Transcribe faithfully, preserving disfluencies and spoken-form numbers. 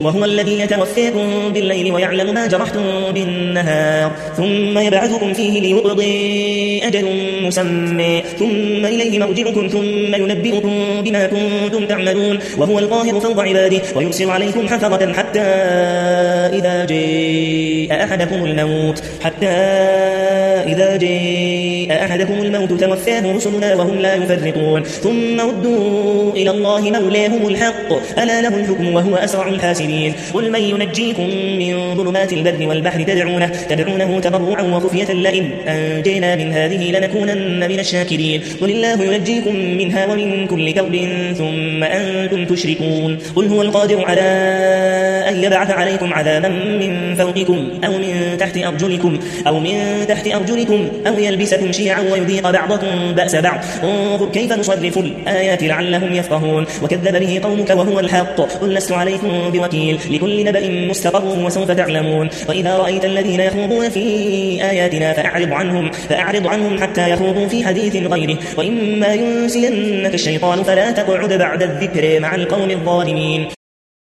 وهو الذي يتوفاكم بالليل ويعلم ما جرحتم بالنهار ثم يبعثكم فيه ليقضي أجل مسمى ثم إليه مرجعكم ثم ينبئكم بما كنتم تعملون وهو القاهر فوق عباده ويرسل عليكم حفظة حتى إذا جاء أحدكم الموت حتى إذا جاء أحدكم الموت توفاه رسلنا وهم لا يفرطون ثم ردوا إلى الله مولاهم الحق ألا له الحكم وهو أسرع الحاسبين قل من ينجيكم من ظلمات البر والبحر تدعونه, تدعونه تضرعا وخفية لئن أنجينا من هذه لنكونن من الشاكرين قل الله ينجيكم منها ومن كل كرب ثم أنتم تشركون قل هو القادر على أن يبعث عليكم عذابا من فوقكم أو من تحت أرجلكم أو من تحت أرجلكم أو يلبسكم شيعا ويذيق بعضكم بأس بعض انظر كيف نصرف الآيات لعلهم يفقهون وكذب به قومك وهو الحق قل لست عليكم بوكيل لكل نبأ مستقر وسوف تعلمون وإذا رأيت الذين يخوضون في آياتنا فأعرض عنهم, فأعرض عنهم حتى يخوضوا في حديث غيره وإما ينسينك الشيطان فلا تقعد بعد الذكر مع القوم الظالمين.